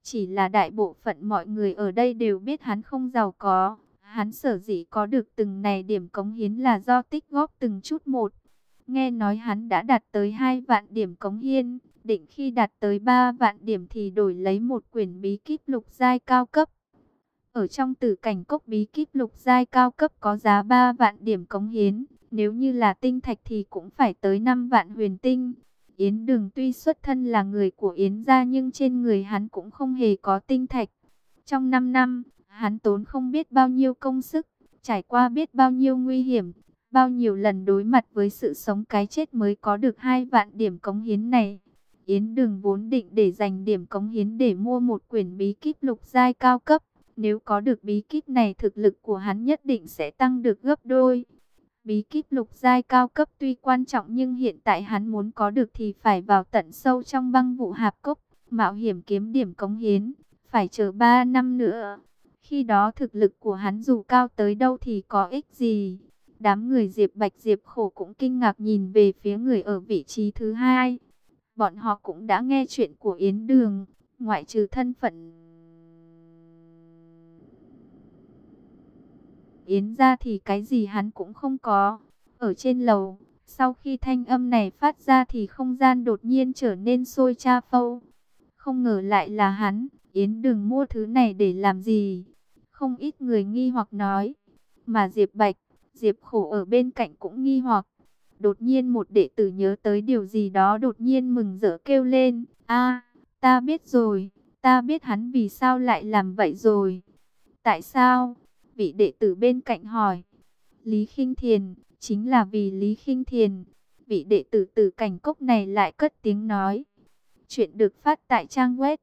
Chỉ là đại bộ phận mọi người ở đây đều biết hắn không giàu có. Hắn sở dĩ có được từng này điểm cống hiến là do tích góp từng chút một. Nghe nói hắn đã đạt tới 2 vạn điểm cống hiến, định khi đạt tới 3 vạn điểm thì đổi lấy một quyển bí kíp lục giai cao cấp. Ở trong Tử Cảnh Cốc, bí kíp lục giai cao cấp có giá 3 vạn điểm cống hiến, nếu như là tinh thạch thì cũng phải tới 5 vạn huyền tinh. Yến Đường tuy xuất thân là người của Yến gia nhưng trên người hắn cũng không hề có tinh thạch. Trong 5 năm, hắn tốn không biết bao nhiêu công sức, trải qua biết bao nhiêu nguy hiểm, bao nhiêu lần đối mặt với sự sống cái chết mới có được 2 vạn điểm cống hiến này. Yến Đường vốn định để dành điểm cống hiến để mua một quyển bí kíp lục giai cao cấp. Nếu có được bí kíp này, thực lực của hắn nhất định sẽ tăng được gấp đôi. Bí kíp lục giai cao cấp tuy quan trọng nhưng hiện tại hắn muốn có được thì phải vào tận sâu trong băng vụ hạp cốc, mạo hiểm kiếm điểm cống hiến, phải chờ 3 năm nữa. Khi đó thực lực của hắn dù cao tới đâu thì có ích gì. Đám người Diệp Bạch Diệp Khổ cũng kinh ngạc nhìn về phía người ở vị trí thứ hai. Bọn họ cũng đã nghe chuyện của Yến Đường, ngoại trừ thân phận Yến ra thì cái gì hắn cũng không có. Ở trên lầu, sau khi thanh âm này phát ra thì không gian đột nhiên trở nên sôi cha phâu. Không ngờ lại là hắn. Yến Đường mua thứ này để làm gì? Không ít người nghi hoặc nói. Mà Diệp Bạch, Diệp Khổ ở bên cạnh cũng nghi hoặc. Đột nhiên một đệ tử nhớ tới điều gì đó, đột nhiên mừng rỡ kêu lên. A, ta biết rồi, ta biết hắn vì sao lại làm vậy rồi. Tại sao? Vị đệ tử bên cạnh hỏi. Lý Khinh Thiền, chính là vì Lý Khinh Thiền. Vị đệ tử Tử Cảnh Cốc này lại cất tiếng nói. Chuyện được phát tại trang web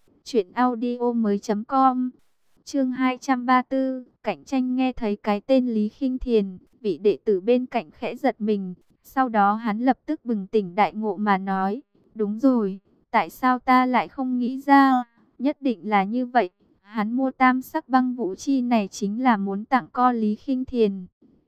truyệnaudiomoi.com. Chương 234, cạnh tranh. Nghe thấy cái tên Lý Khinh Thiền, vị đệ tử bên cạnh khẽ giật mình, sau đó hắn lập tức bừng tỉnh đại ngộ mà nói, đúng rồi, tại sao ta lại không nghĩ ra, nhất định là như vậy. Hắn mua tam sắc băng vũ chi này chính là muốn tặng co Lý Khinh Thiền.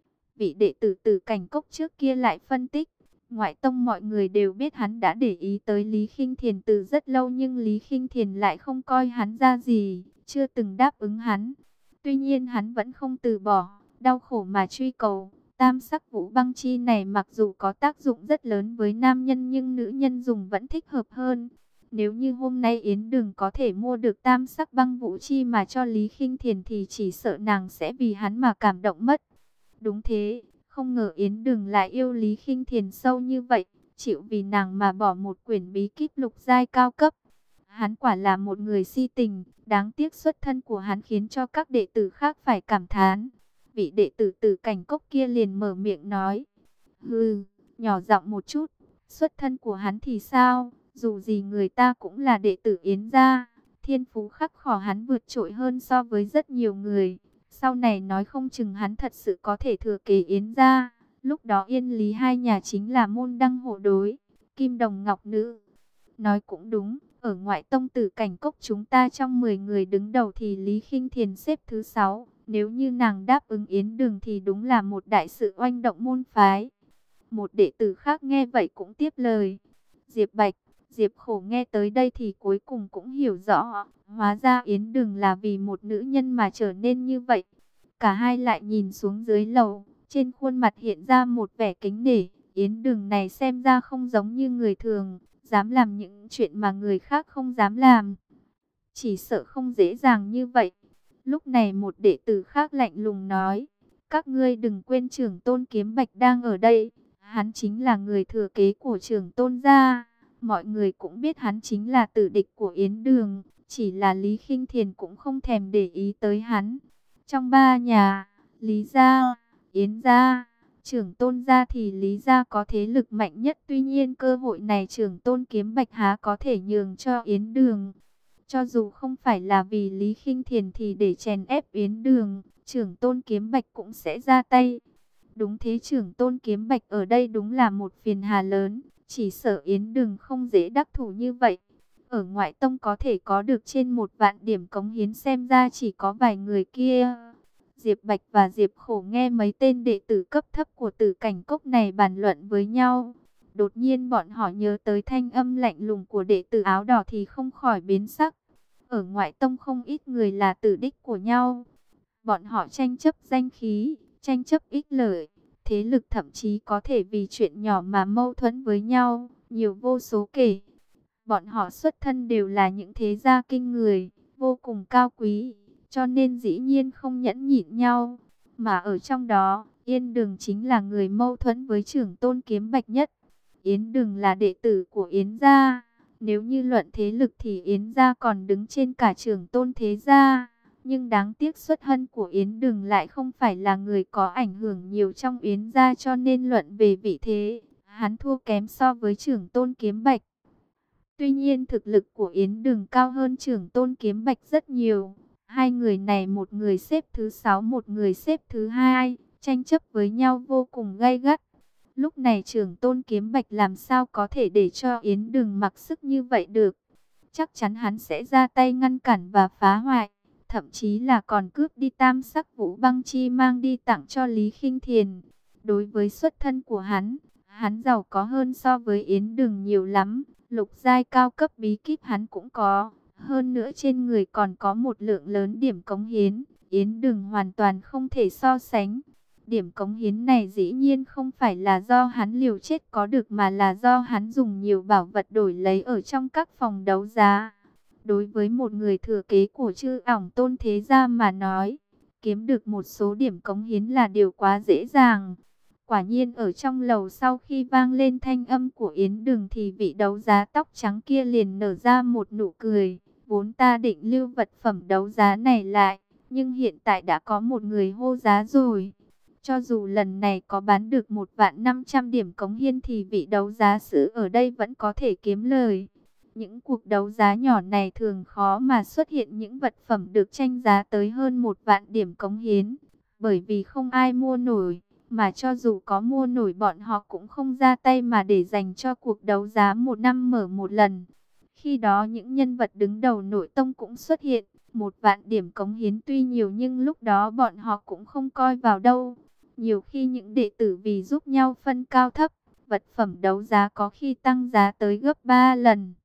Vị đệ tử Tử Cảnh Cốc trước kia lại phân tích, ngoại tông mọi người đều biết hắn đã để ý tới Lý Khinh Thiền từ rất lâu nhưng Lý Khinh Thiền lại không coi hắn ra gì, chưa từng đáp ứng hắn. Tuy nhiên hắn vẫn không từ bỏ, đau khổ mà truy cầu. Tam sắc vũ băng chi này mặc dù có tác dụng rất lớn với nam nhân nhưng nữ nhân dùng vẫn thích hợp hơn. Nếu như hôm nay Yến Đường có thể mua được tam sắc băng vũ chi mà cho Lý Khinh Thiền thì chỉ sợ nàng sẽ vì hắn mà cảm động mất. Đúng thế, không ngờ Yến Đường lại yêu Lý Khinh Thiền sâu như vậy, chịu vì nàng mà bỏ một quyển bí kíp lục giai cao cấp. Hắn quả là một người si tình, đáng tiếc xuất thân của hắn khiến cho các đệ tử khác phải cảm thán. Vị đệ tử Tử Cảnh Cốc kia liền mở miệng nói, hừ, nhỏ giọng một chút, xuất thân của hắn thì sao, dù gì người ta cũng là đệ tử Yến gia, thiên phú khắc khổ hắn vượt trội hơn so với rất nhiều người. Sau này nói không chừng hắn thật sự có thể thừa kế Yến gia, lúc đó Yên Lý hai nhà chính là môn đăng hộ đối, kim đồng ngọc nữ. Nói cũng đúng, ở ngoại tông Tử Cảnh Cốc chúng ta trong 10 người đứng đầu thì Lý Khinh Thiền xếp thứ 6. Nếu như nàng đáp ứng Yến Đường thì đúng là một đại sự oanh động môn phái. Một đệ tử khác nghe vậy cũng tiếp lời. Diệp Bạch, Diệp Khổ nghe tới đây thì cuối cùng cũng hiểu rõ. Hóa ra Yến Đường là vì một nữ nhân mà trở nên như vậy. Cả hai lại nhìn xuống dưới lầu, trên khuôn mặt hiện ra một vẻ kính nể. Yến Đường này xem ra không giống như người thường, dám làm những chuyện mà người khác không dám làm. Chỉ sợ không dễ dàng như vậy. Lúc này một đệ tử khác lạnh lùng nói, các ngươi đừng quên Trưởng Tôn Kiếm Bạch đang ở đây. Hắn chính là người thừa kế của Trưởng Tôn gia. Mọi người cũng biết hắn chính là tử địch của Yến Đường. Chỉ là Lý Khinh Thiền cũng không thèm để ý tới hắn. Trong ba nhà, Lý gia, Yến gia, Trưởng Tôn gia thì Lý gia có thế lực mạnh nhất. Tuy nhiên cơ hội này Trưởng Tôn Kiếm Bạch há có thể nhường cho Yến Đường. Cho dù không phải là vì Lý Khinh Thiền thì để chèn ép Yến Đường, Trưởng Tôn Kiếm Bạch cũng sẽ ra tay. Đúng thế, Trưởng Tôn Kiếm Bạch ở đây đúng là một phiền hà lớn, chỉ sợ Yến Đường không dễ đắc thủ như vậy. Ở ngoại tông có thể có được trên 1 vạn điểm cống hiến xem ra chỉ có vài người kia. Diệp Bạch và Diệp Khổ nghe mấy tên đệ tử cấp thấp của Tử Cảnh Cốc này bàn luận với nhau. Đột nhiên bọn họ nhớ tới thanh âm lạnh lùng của đệ tử áo đỏ thì không khỏi biến sắc. ở ngoại tông không ít người là tử đích của nhau. Bọn họ tranh chấp danh khí, tranh chấp ích lợi, thế lực thậm chí có thể vì chuyện nhỏ mà mâu thuẫn với nhau, nhiều vô số kể. Bọn họ xuất thân đều là những thế gia kinh người, vô cùng cao quý, cho nên dĩ nhiên không nhẫn nhịn nhau. Mà ở trong đó, Yên Đừng chính là người mâu thuẫn với trưởng tôn Kiếm Bạch nhất. Yến Đừng là đệ tử của Yến gia. Nếu như luận thế lực thì Yến gia còn đứng trên cả trưởng tôn thế gia. Nhưng đáng tiếc xuất thân của Yến Đừng lại không phải là người có ảnh hưởng nhiều trong Yến gia, cho nên luận về vị thế, hắn thua kém so với trưởng tôn Kiếm Bạch. Tuy nhiên thực lực của Yến Đừng cao hơn trưởng tôn Kiếm Bạch rất nhiều. Hai người này, một người xếp thứ 6, một người xếp thứ 2, tranh chấp với nhau vô cùng gay gắt. Lúc này trưởng tôn Kiếm Bạch làm sao có thể để cho Yến Đừng mặc sức như vậy được. Chắc chắn hắn sẽ ra tay ngăn cản và phá hoại. Thậm chí là còn cướp đi tam sắc vũ băng chi mang đi tặng cho Lý Khinh Thiền. Đối với xuất thân của hắn giàu có hơn so với Yến Đừng nhiều lắm. Lục giai cao cấp bí kíp hắn cũng có. Hơn nữa trên người còn có một lượng lớn điểm cống hiến. Yến Đừng hoàn toàn không thể so sánh. Điểm cống hiến này dĩ nhiên không phải là do hắn liều chết có được, mà là do hắn dùng nhiều bảo vật đổi lấy ở trong các phòng đấu giá. Đối với một người thừa kế của Chư Ỏng Tôn thế gia mà nói, kiếm được một số điểm cống hiến là điều quá dễ dàng. Quả nhiên ở trong lầu, sau khi vang lên thanh âm của Yến Đừng thì vị đấu giá tóc trắng kia liền nở ra một nụ cười. Vốn ta định lưu vật phẩm đấu giá này lại, nhưng hiện tại đã có một người hô giá rồi. Cho dù lần này có bán được 1.500.000 điểm cống hiến thì vị đấu giá sư ở đây vẫn có thể kiếm lời. Những cuộc đấu giá nhỏ này thường khó mà xuất hiện những vật phẩm được tranh giá tới hơn 1.000.000 điểm cống hiến. Bởi vì không ai mua nổi, mà cho dù có mua nổi bọn họ cũng không ra tay mà để dành cho cuộc đấu giá một năm mở một lần. Khi đó những nhân vật đứng đầu nội tông cũng xuất hiện. 1.000.000 điểm cống hiến tuy nhiều nhưng lúc đó bọn họ cũng không coi vào đâu. Nhiều khi những đệ tử vì giúp nhau phân cao thấp, vật phẩm đấu giá có khi tăng giá tới gấp 3 lần.